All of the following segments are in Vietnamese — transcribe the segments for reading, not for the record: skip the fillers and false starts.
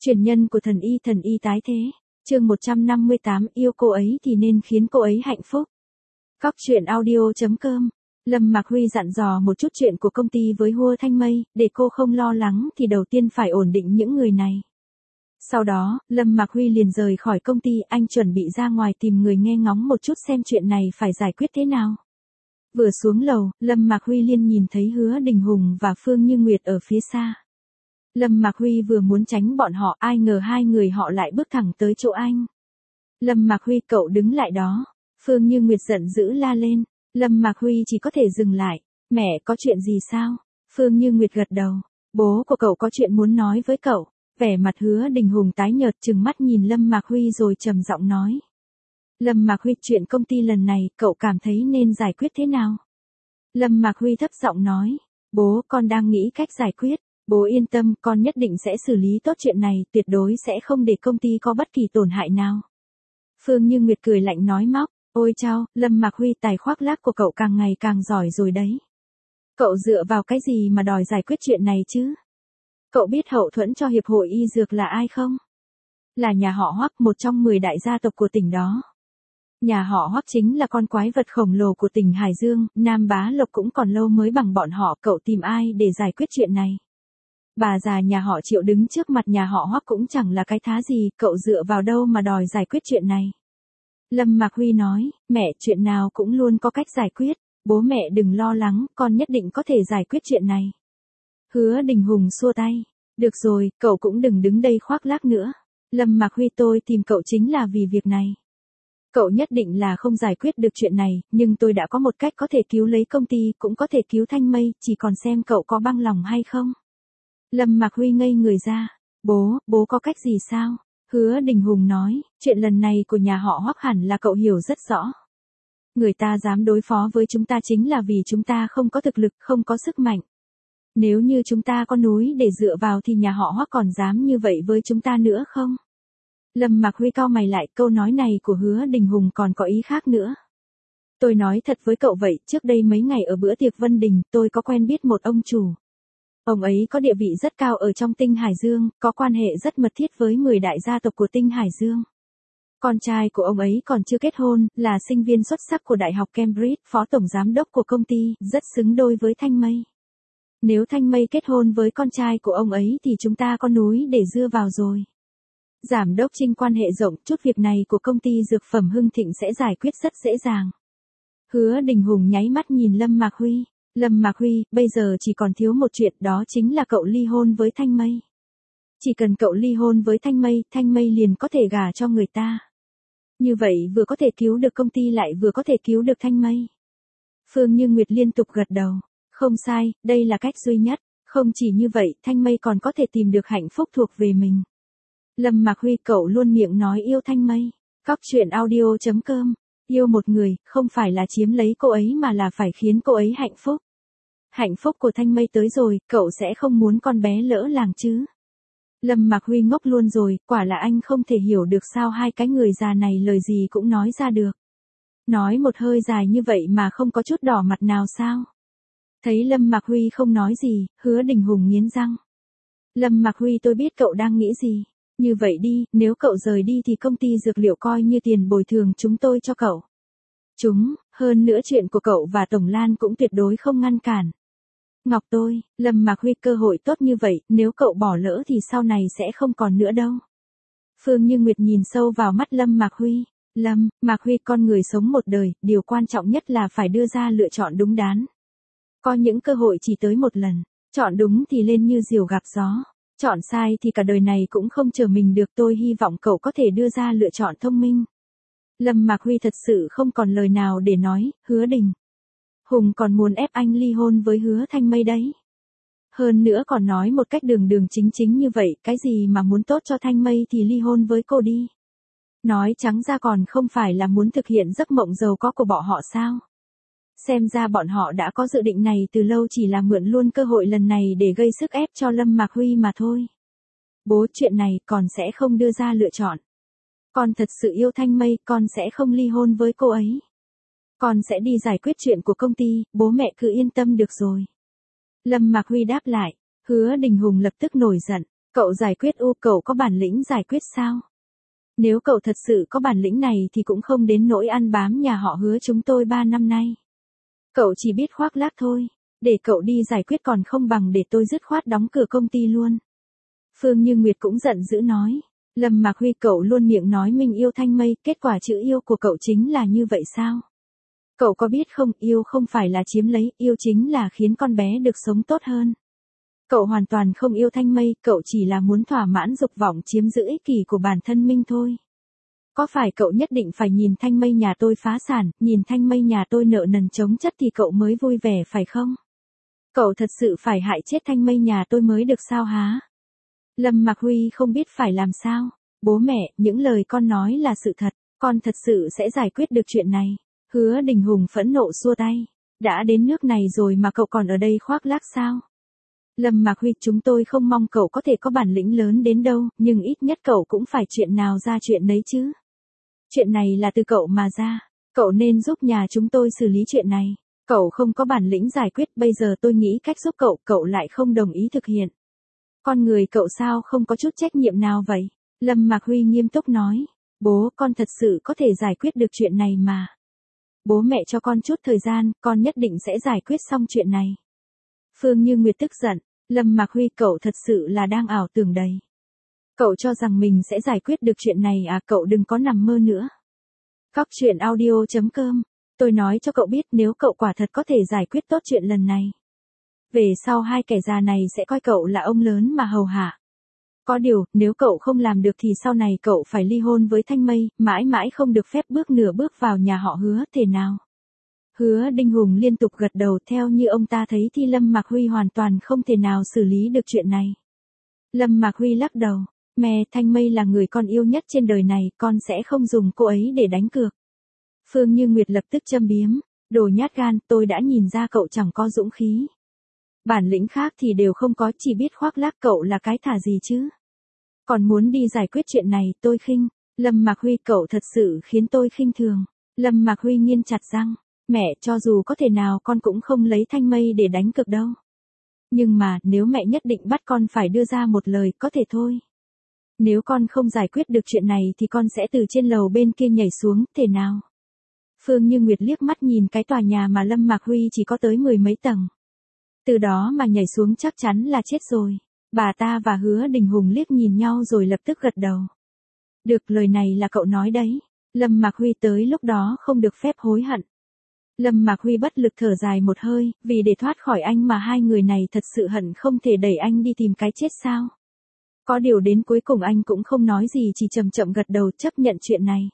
Truyền nhân của thần y tái thế. Chương 158, yêu cô ấy thì nên khiến cô ấy hạnh phúc. Góc truyện audio.com. Lâm Mạc Huy dặn dò một chút chuyện của công ty với Hua Thanh Mây, để cô không lo lắng thì đầu tiên phải ổn định những người này. Sau đó, Lâm Mạc Huy liền rời khỏi công ty, anh chuẩn bị ra ngoài tìm người nghe ngóng một chút xem chuyện này phải giải quyết thế nào. Vừa xuống lầu, Lâm Mạc Huy liền nhìn thấy Hứa Đình Hùng và Phương Như Nguyệt ở phía xa. Lâm Mạc Huy vừa muốn tránh bọn họ, ai ngờ hai người họ lại bước thẳng tới chỗ anh. Lâm Mạc Huy, cậu đứng lại đó. Phương Như Nguyệt giận dữ la lên. Lâm Mạc Huy chỉ có thể dừng lại. Mẹ, có chuyện gì sao? Phương Như Nguyệt gật đầu. Bố của cậu có chuyện muốn nói với cậu. Vẻ mặt Hứa Đình Hùng tái nhợt, trừng mắt nhìn Lâm Mạc Huy rồi trầm giọng nói. Lâm Mạc Huy, chuyện công ty lần này cậu cảm thấy nên giải quyết thế nào? Lâm Mạc Huy thấp giọng nói. Bố, con đang nghĩ cách giải quyết. Bố yên tâm, con nhất định sẽ xử lý tốt chuyện này, tuyệt đối sẽ không để công ty có bất kỳ tổn hại nào. Phương Như Nguyệt cười lạnh nói móc. Ôi chao, Lâm Mạc Huy, tài khoác lác của cậu càng ngày càng giỏi rồi đấy. Cậu dựa vào cái gì mà đòi giải quyết chuyện này chứ? Cậu biết hậu thuẫn cho Hiệp hội Y Dược là ai không? Là nhà họ Hoắc, một trong 10 đại gia tộc của tỉnh đó. Nhà họ Hoắc chính là con quái vật khổng lồ của tỉnh Hải Dương, Nam Bá Lộc cũng còn lâu mới bằng bọn họ, cậu tìm ai để giải quyết chuyện này? Bà già nhà họ Triệu đứng trước mặt nhà họ Hoắc cũng chẳng là cái thá gì, cậu dựa vào đâu mà đòi giải quyết chuyện này? Lâm Mạc Huy nói, mẹ, chuyện nào cũng luôn có cách giải quyết, bố mẹ đừng lo lắng, con nhất định có thể giải quyết chuyện này. Hứa Đình Hùng xua tay, được rồi, cậu cũng đừng đứng đây khoác lác nữa. Lâm Mạc Huy, tôi tìm cậu chính là vì việc này. Cậu nhất định là không giải quyết được chuyện này, nhưng tôi đã có một cách có thể cứu lấy công ty, cũng có thể cứu Thanh Mây, chỉ còn xem cậu có bằng lòng hay không. Lâm Mạc Huy ngây người ra, bố có cách gì sao? Hứa Đình Hùng nói, chuyện lần này của nhà họ Hoắc hẳn là cậu hiểu rất rõ. Người ta dám đối phó với chúng ta chính là vì chúng ta không có thực lực, không có sức mạnh. Nếu như chúng ta có núi để dựa vào thì nhà họ Hoắc còn dám như vậy với chúng ta nữa không? Lâm Mạc Huy cau mày lại, câu nói này của Hứa Đình Hùng còn có ý khác nữa. Tôi nói thật với cậu vậy, trước đây mấy ngày ở bữa tiệc Vân Đình, tôi có quen biết một ông chủ. Ông ấy có địa vị rất cao ở trong tinh Hải Dương, có quan hệ rất mật thiết với 10 đại gia tộc của tinh Hải Dương. Con trai của ông ấy còn chưa kết hôn, là sinh viên xuất sắc của Đại học Cambridge, phó tổng giám đốc của công ty, rất xứng đôi với Thanh Mây. Nếu Thanh Mây kết hôn với con trai của ông ấy thì chúng ta có núi để dưa vào rồi. Giám đốc Trinh quan hệ rộng, chút việc này của công ty dược phẩm Hưng Thịnh sẽ giải quyết rất dễ dàng. Hứa Đình Hùng nháy mắt nhìn Lâm Mạc Huy. Lâm Mạc Huy, bây giờ chỉ còn thiếu một chuyện, đó chính là cậu ly hôn với Thanh Mây. Chỉ cần cậu ly hôn với Thanh Mây liền có thể gả cho người ta. Như vậy vừa có thể cứu được công ty lại vừa có thể cứu được Thanh Mây. Phương Như Nguyệt liên tục gật đầu. Không sai, đây là cách duy nhất. Không chỉ như vậy, Thanh Mây còn có thể tìm được hạnh phúc thuộc về mình. Lâm Mạc Huy, cậu luôn miệng nói yêu Thanh Mây. Góc truyện audio.com. Yêu một người, không phải là chiếm lấy cô ấy mà là phải khiến cô ấy hạnh phúc. Hạnh phúc của Thanh Mây tới rồi, cậu sẽ không muốn con bé lỡ làng chứ. Lâm Mạc Huy ngốc luôn rồi, quả là anh không thể hiểu được sao hai cái người già này lời gì cũng nói ra được. Nói một hơi dài như vậy mà không có chút đỏ mặt nào sao. Thấy Lâm Mạc Huy không nói gì, Hứa Đình Hùng nghiến răng. Lâm Mạc Huy, tôi biết cậu đang nghĩ gì. Như vậy đi, nếu cậu rời đi thì công ty dược liệu coi như tiền bồi thường chúng tôi cho cậu. Hơn nữa chuyện của cậu và Tổng Lan cũng tuyệt đối không ngăn cản. Ngọc tôi, Lâm Mạc Huy, cơ hội tốt như vậy, nếu cậu bỏ lỡ thì sau này sẽ không còn nữa đâu. Phương Như Nguyệt nhìn sâu vào mắt Lâm Mạc Huy. Lâm Mạc Huy, con người sống một đời, điều quan trọng nhất là phải đưa ra lựa chọn đúng đắn. Có những cơ hội chỉ tới một lần, chọn đúng thì lên như diều gặp gió. Chọn sai thì cả đời này cũng không chờ mình được, tôi hy vọng cậu có thể đưa ra lựa chọn thông minh. Lâm Mạc Huy thật sự không còn lời nào để nói, Hứa Đình Hùng còn muốn ép anh ly hôn với Hứa Thanh Mây đấy. Hơn nữa còn nói một cách đường đường chính chính như vậy, cái gì mà muốn tốt cho Thanh Mây thì ly hôn với cô đi. Nói trắng ra còn không phải là muốn thực hiện giấc mộng giàu có của bọn họ sao. Xem ra bọn họ đã có dự định này từ lâu, chỉ là mượn luôn cơ hội lần này để gây sức ép cho Lâm Mạc Huy mà thôi. Bố, chuyện này con sẽ không đưa ra lựa chọn. Con thật sự yêu Thanh Mây, con sẽ không ly hôn với cô ấy. Con sẽ đi giải quyết chuyện của công ty, bố mẹ cứ yên tâm được rồi. Lâm Mạc Huy đáp lại. Hứa Đình Hùng lập tức nổi giận. Cậu giải quyết cậu có bản lĩnh giải quyết sao? Nếu cậu thật sự có bản lĩnh này thì cũng không đến nỗi ăn bám nhà họ Hứa chúng tôi 3 năm nay. Cậu chỉ biết khoác lác thôi, để cậu đi giải quyết còn không bằng để tôi dứt khoát đóng cửa công ty luôn. Phương Như Nguyệt cũng giận dữ nói, Lâm Mạc Huy cậu luôn miệng nói mình yêu Thanh Mây, kết quả chữ yêu của cậu chính là như vậy sao? Cậu có biết không, yêu không phải là chiếm lấy, yêu chính là khiến con bé được sống tốt hơn. Cậu hoàn toàn không yêu Thanh Mây, cậu chỉ là muốn thỏa mãn dục vọng chiếm giữ ích kỷ của bản thân mình thôi. Có phải cậu nhất định phải nhìn Thanh Mây nhà tôi phá sản, nhìn Thanh Mây nhà tôi nợ nần chồng chất thì cậu mới vui vẻ phải không? Cậu thật sự phải hại chết Thanh Mây nhà tôi mới được sao hả? Lâm Mạc Huy không biết phải làm sao. Bố mẹ, những lời con nói là sự thật, con thật sự sẽ giải quyết được chuyện này. Hứa Đình Hùng phẫn nộ xua tay. Đã đến nước này rồi mà cậu còn ở đây khoác lác sao? Lâm Mạc Huy, chúng tôi không mong cậu có thể có bản lĩnh lớn đến đâu, nhưng ít nhất cậu cũng phải chuyện nào ra chuyện đấy chứ. Chuyện này là từ cậu mà ra, cậu nên giúp nhà chúng tôi xử lý chuyện này. Cậu không có bản lĩnh giải quyết, bây giờ tôi nghĩ cách giúp cậu, cậu lại không đồng ý thực hiện. Con người cậu sao không có chút trách nhiệm nào vậy? Lâm Mạc Huy nghiêm túc nói, bố, con thật sự có thể giải quyết được chuyện này mà. Bố mẹ cho con chút thời gian, con nhất định sẽ giải quyết xong chuyện này. Phương Như Nguyệt tức giận, Lâm Mạc Huy cậu thật sự là đang ảo tưởng đầy. Cậu cho rằng mình sẽ giải quyết được chuyện này à, cậu đừng có nằm mơ nữa. Cóc truyện audio.com, tôi nói cho cậu biết nếu cậu quả thật có thể giải quyết tốt chuyện lần này. Về sau hai kẻ già này sẽ coi cậu là ông lớn mà hầu hạ. Có điều, nếu cậu không làm được thì sau này cậu phải ly hôn với Thanh Mây, mãi mãi không được phép bước nửa bước vào nhà họ Hứa, thể nào? Hứa Đình Hùng liên tục gật đầu, theo như ông ta thấy thì Lâm Mạc Huy hoàn toàn không thể nào xử lý được chuyện này. Lâm Mạc Huy lắc đầu, mẹ, Thanh Mây là người con yêu nhất trên đời này, con sẽ không dùng cô ấy để đánh cược. Phương Như Nguyệt lập tức châm biếm, đồ nhát gan, tôi đã nhìn ra cậu chẳng có dũng khí. Bản lĩnh khác thì đều không có, chỉ biết khoác lác, cậu là cái thà gì chứ. Còn muốn đi giải quyết chuyện này, tôi khinh. Lâm Mạc Huy cậu thật sự khiến tôi khinh thường. Lâm Mạc Huy nghiến chặt răng, mẹ, cho dù có thể nào con cũng không lấy Thanh Mây để đánh cược đâu. Nhưng mà, nếu mẹ nhất định bắt con phải đưa ra một lời, có thể thôi. Nếu con không giải quyết được chuyện này thì con sẽ từ trên lầu bên kia nhảy xuống, thể nào? Phương Như Nguyệt liếc mắt nhìn cái tòa nhà mà Lâm Mạc Huy chỉ có tới 10 mấy tầng. Từ đó mà nhảy xuống chắc chắn là chết rồi. Bà ta và Hứa Đình Hùng liếc nhìn nhau rồi lập tức gật đầu. Được, lời này là cậu nói đấy. Lâm Mạc Huy tới lúc đó không được phép hối hận. Lâm Mạc Huy bất lực thở dài một hơi, vì để thoát khỏi anh mà hai người này thật sự hận không thể đẩy anh đi tìm cái chết sao. Có điều đến cuối cùng anh cũng không nói gì, chỉ chậm chậm gật đầu chấp nhận chuyện này.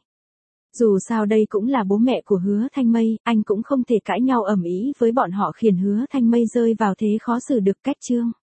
Dù sao đây cũng là bố mẹ của Hứa Thanh Mây, anh cũng không thể cãi nhau ầm ĩ với bọn họ khiến Hứa Thanh Mây rơi vào thế khó xử được. Cách chương